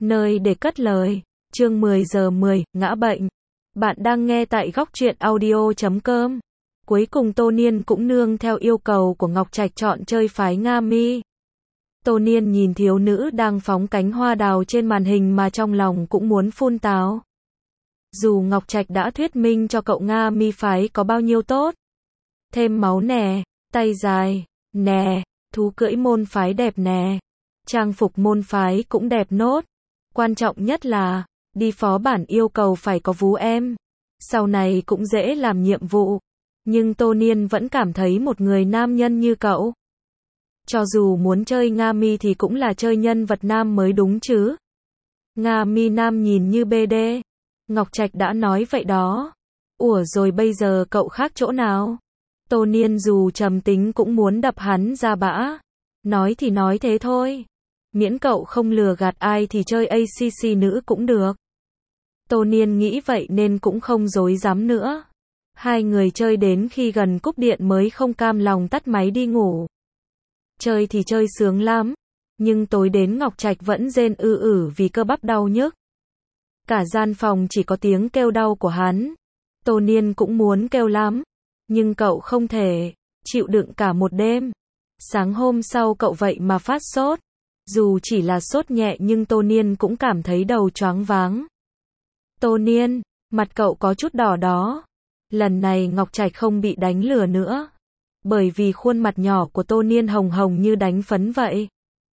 Nơi để cất lời. Chương 10 giờ 10, ngã bệnh. Bạn đang nghe tại góc truyện audio.com. Cuối cùng Tô Niên cũng nương theo yêu cầu của Ngọc Trạch chọn chơi phái Nga Mi. Tô Niên nhìn thiếu nữ đang phóng cánh hoa đào trên màn hình mà trong lòng cũng muốn phun táo. Dù Ngọc Trạch đã thuyết minh cho cậu Nga Mi phái có bao nhiêu tốt. Thêm máu nè, tay dài, nè, thú cưỡi môn phái đẹp nè, trang phục môn phái cũng đẹp nốt. Quan trọng nhất là, đi phó bản yêu cầu phải có vú em. Sau này cũng dễ làm nhiệm vụ. Nhưng Tô Niên vẫn cảm thấy một người nam nhân như cậu. Cho dù muốn chơi Nga Mi thì cũng là chơi nhân vật nam mới đúng chứ. Nga Mi nam nhìn như BD. Ngọc Trạch đã nói vậy đó. Ủa rồi bây giờ cậu khác chỗ nào? Tô Niên dù trầm tính cũng muốn đập hắn ra bã. Nói thì nói thế thôi. Miễn cậu không lừa gạt ai thì chơi ACC nữ cũng được. Tô Niên nghĩ vậy nên cũng không dối dám nữa. Hai người chơi đến khi gần cúp điện mới không cam lòng tắt máy đi ngủ. Chơi thì chơi sướng lắm. Nhưng tối đến Ngọc Trạch vẫn rên vì cơ bắp đau nhức. Cả gian phòng chỉ có tiếng kêu đau của hắn. Tô Niên cũng muốn kêu lắm. Nhưng cậu không thể chịu đựng cả một đêm. Sáng hôm sau cậu vậy mà phát sốt. Dù chỉ là sốt nhẹ nhưng Tô Niên cũng cảm thấy đầu choáng váng. Tô Niên, mặt cậu có chút đỏ đó. Lần này Ngọc Trạch không bị đánh lừa nữa. Bởi vì khuôn mặt nhỏ của Tô Niên hồng hồng như đánh phấn vậy.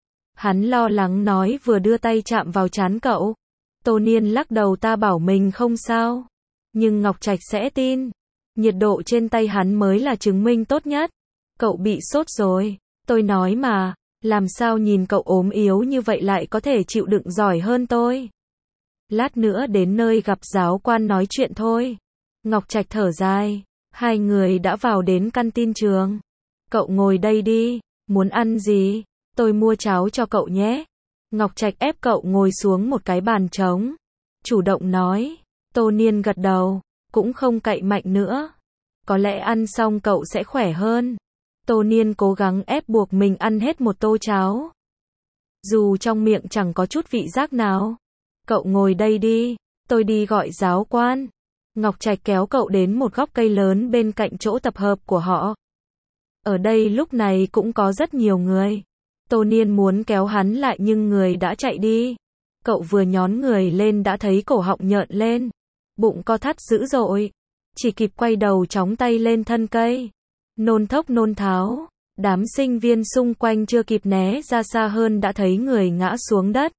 Hắn lo lắng nói vừa đưa tay chạm vào trán cậu. Tô Niên lắc đầu ta bảo mình không sao. Nhưng Ngọc Trạch sẽ tin. Nhiệt độ trên tay hắn mới là chứng minh tốt nhất. Cậu bị sốt rồi. Tôi nói mà, làm sao nhìn cậu ốm yếu như vậy lại có thể chịu đựng giỏi hơn tôi. Lát nữa đến nơi gặp giáo quan nói chuyện thôi. Ngọc Trạch thở dài. Hai người đã vào đến căn tin trường. Cậu ngồi đây đi. Muốn ăn gì? Tôi mua cháo cho cậu nhé. Ngọc Trạch ép cậu ngồi xuống một cái bàn trống. Chủ động nói. Tô Niên gật đầu. Cũng không cậy mạnh nữa. Có lẽ ăn xong cậu sẽ khỏe hơn. Tô Niên cố gắng ép buộc mình ăn hết một tô cháo. Dù trong miệng chẳng có chút vị giác nào. Cậu ngồi đây đi. Tôi đi gọi giáo quan. Ngọc Trạch kéo cậu đến một góc cây lớn bên cạnh chỗ tập hợp của họ. Ở đây lúc này cũng có rất nhiều người. Tô Niên muốn kéo hắn lại nhưng người đã chạy đi. Cậu vừa nhón người lên đã thấy cổ họng nhợn lên. Bụng co thắt dữ dội. Chỉ kịp quay đầu chóng tay lên thân cây. Nôn thốc nôn tháo. Đám sinh viên xung quanh chưa kịp né ra xa hơn đã thấy người ngã xuống đất.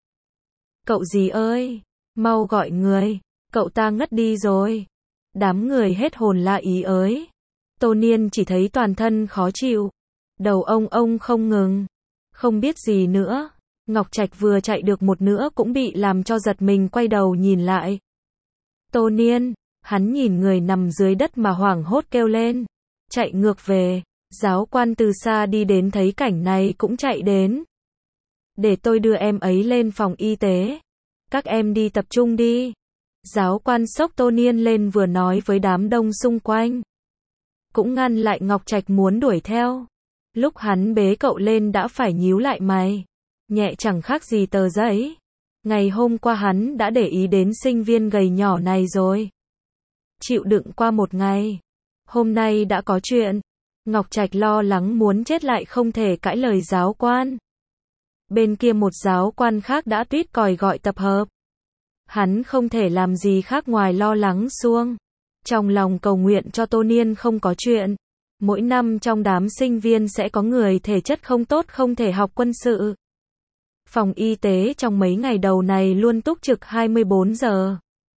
Cậu gì ơi, mau gọi người, cậu ta ngất đi rồi. Đám người hết hồn la ý ới. Tô Niên chỉ thấy toàn thân khó chịu. Đầu ông không ngừng. Không biết gì nữa. Ngọc Trạch vừa chạy được một nửa cũng bị làm cho giật mình quay đầu nhìn lại. Tô Niên, hắn nhìn người nằm dưới đất mà hoảng hốt kêu lên. Chạy ngược về. Giáo quan từ xa đi đến thấy cảnh này cũng chạy đến. Để tôi đưa em ấy lên phòng y tế. Các em đi tập trung đi. Giáo quan xốc Tô Niên lên vừa nói với đám đông xung quanh. Cũng ngăn lại Ngọc Trạch muốn đuổi theo. Lúc hắn bế cậu lên đã phải nhíu lại mày. Nhẹ chẳng khác gì tờ giấy. Ngày hôm qua hắn đã để ý đến sinh viên gầy nhỏ này rồi. Chịu đựng qua một ngày. Hôm nay đã có chuyện. Ngọc Trạch lo lắng muốn chết lại không thể cãi lời giáo quan. Bên kia một giáo quan khác đã tuýt còi gọi tập hợp. Hắn không thể làm gì khác ngoài lo lắng suông. Trong lòng cầu nguyện cho Tô Niên không có chuyện. Mỗi năm trong đám sinh viên sẽ có người thể chất không tốt không thể học quân sự. Phòng y tế trong mấy ngày đầu này luôn túc trực 24 giờ.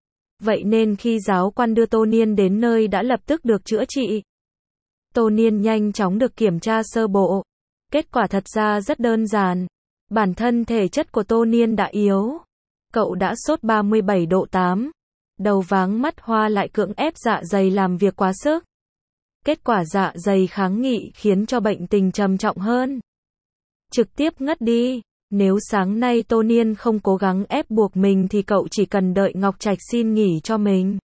Vậy nên khi giáo quan đưa Tô Niên đến nơi đã lập tức được chữa trị. Tô Niên nhanh chóng được kiểm tra sơ bộ. Kết quả thật ra rất đơn giản. Bản thân thể chất của Tô Niên đã yếu. Cậu đã sốt 37 độ 8. Đầu váng mắt hoa lại cưỡng ép dạ dày làm việc quá sức. Kết quả dạ dày kháng nghị khiến cho bệnh tình trầm trọng hơn. Trực tiếp ngất đi. Nếu sáng nay Tô Niên không cố gắng ép buộc mình thì cậu chỉ cần đợi Ngọc Trạch xin nghỉ cho mình.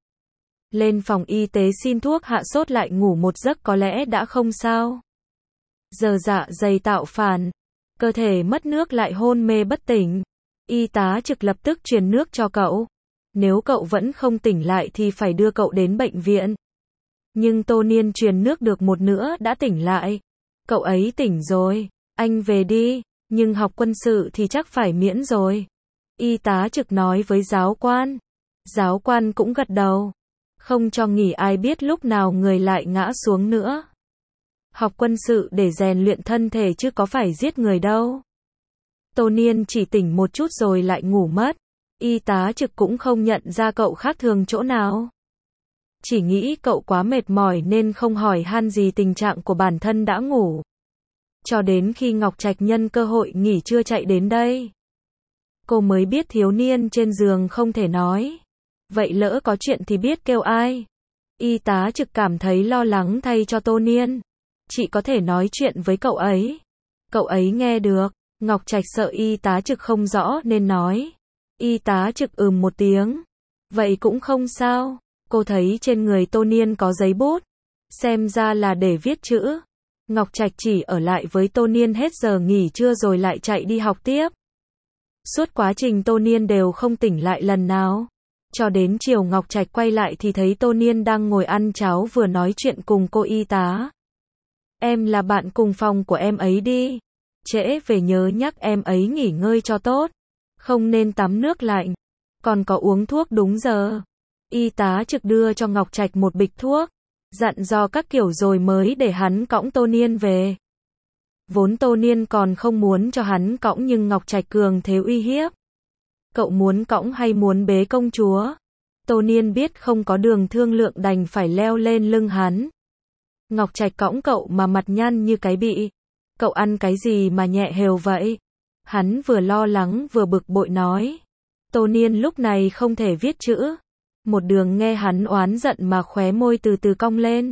Lên phòng y tế xin thuốc hạ sốt lại ngủ một giấc có lẽ đã không sao. Giờ dạ dày tạo phản. Cơ thể mất nước lại hôn mê bất tỉnh. Y tá trực lập tức truyền nước cho cậu. Nếu cậu vẫn không tỉnh lại thì phải đưa cậu đến bệnh viện. Nhưng Tô Niên truyền nước được một nửa đã tỉnh lại. Cậu ấy tỉnh rồi, anh về đi, nhưng học quân sự thì chắc phải miễn rồi. Y tá trực nói với giáo quan. Giáo quan cũng gật đầu. Không cho nghỉ, ai biết lúc nào người lại ngã xuống nữa. Học quân sự để rèn luyện thân thể chứ có phải giết người đâu. Tô Niên chỉ tỉnh một chút rồi lại ngủ mất. Y tá trực cũng không nhận ra cậu khác thường chỗ nào. Chỉ nghĩ cậu quá mệt mỏi nên không hỏi han gì tình trạng của bản thân đã ngủ. Cho đến khi Ngọc Trạch nhân cơ hội nghỉ trưa chạy đến đây. Cô mới biết thiếu niên trên giường không thể nói. Vậy lỡ có chuyện thì biết kêu ai? Y tá trực cảm thấy lo lắng thay cho Tô Niên. Chị có thể nói chuyện với cậu ấy. Cậu ấy nghe được. Ngọc Trạch sợ y tá trực không rõ nên nói. Y tá trực một tiếng. Vậy cũng không sao. Cô thấy trên người Tô Niên có giấy bút. Xem ra là để viết chữ. Ngọc Trạch chỉ ở lại với Tô Niên hết giờ nghỉ trưa rồi lại chạy đi học tiếp. Suốt quá trình Tô Niên đều không tỉnh lại lần nào. Cho đến chiều Ngọc Trạch quay lại thì thấy Tô Niên đang ngồi ăn cháo vừa nói chuyện cùng cô y tá. Em là bạn cùng phòng của em ấy đi. Trễ về nhớ nhắc em ấy nghỉ ngơi cho tốt. Không nên tắm nước lạnh. Còn có uống thuốc đúng giờ. Y tá trực đưa cho Ngọc Trạch một bịch thuốc. Dặn dò các kiểu rồi mới để hắn cõng Tô Niên về. Vốn Tô Niên còn không muốn cho hắn cõng nhưng Ngọc Trạch cường thế uy hiếp. Cậu muốn cõng hay muốn bế công chúa? Tô Niên biết không có đường thương lượng đành phải leo lên lưng hắn. Ngọc Trạch cõng cậu mà mặt nhăn như cái bị. Cậu ăn cái gì mà nhẹ hều vậy? Hắn vừa lo lắng vừa bực bội nói. Tô Niên lúc này không thể viết chữ. Một đường nghe hắn oán giận mà khóe môi từ từ cong lên.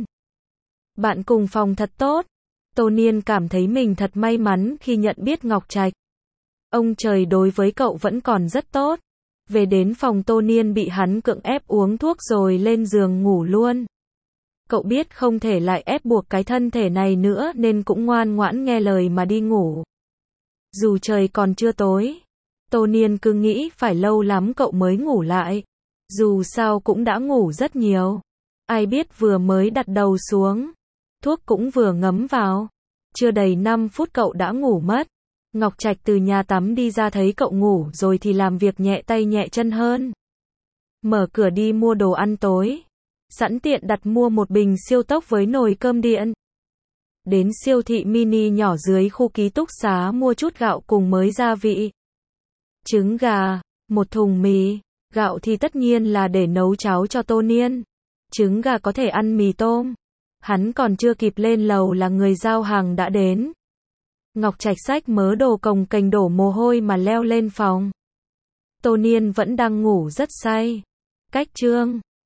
Bạn cùng phòng thật tốt. Tô Niên cảm thấy mình thật may mắn khi nhận biết Ngọc Trạch. Ông trời đối với cậu vẫn còn rất tốt. Về đến phòng Tô Niên bị hắn cưỡng ép uống thuốc rồi lên giường ngủ luôn. Cậu biết không thể lại ép buộc cái thân thể này nữa nên cũng ngoan ngoãn nghe lời mà đi ngủ. Dù trời còn chưa tối, Tô Niên cứ nghĩ phải lâu lắm cậu mới ngủ lại. Dù sao cũng đã ngủ rất nhiều. Ai biết vừa mới đặt đầu xuống, thuốc cũng vừa ngấm vào. Chưa đầy 5 phút cậu đã ngủ mất. Ngọc Trạch từ nhà tắm đi ra thấy cậu ngủ rồi thì làm việc nhẹ tay nhẹ chân hơn. Mở cửa đi mua đồ ăn tối. Sẵn tiện đặt mua một bình siêu tốc với nồi cơm điện. Đến siêu thị mini nhỏ dưới khu ký túc xá mua chút gạo cùng mới gia vị. Trứng gà, một thùng mì. Gạo thì tất nhiên là để nấu cháo cho Tô Niên. Trứng gà có thể ăn mì tôm. Hắn còn chưa kịp lên lầu là người giao hàng đã đến. Ngọc Trạch xách mớ đồ cồng kềnh đổ mồ hôi mà leo lên phòng. Tô Niên vẫn đang ngủ rất say. Cách chương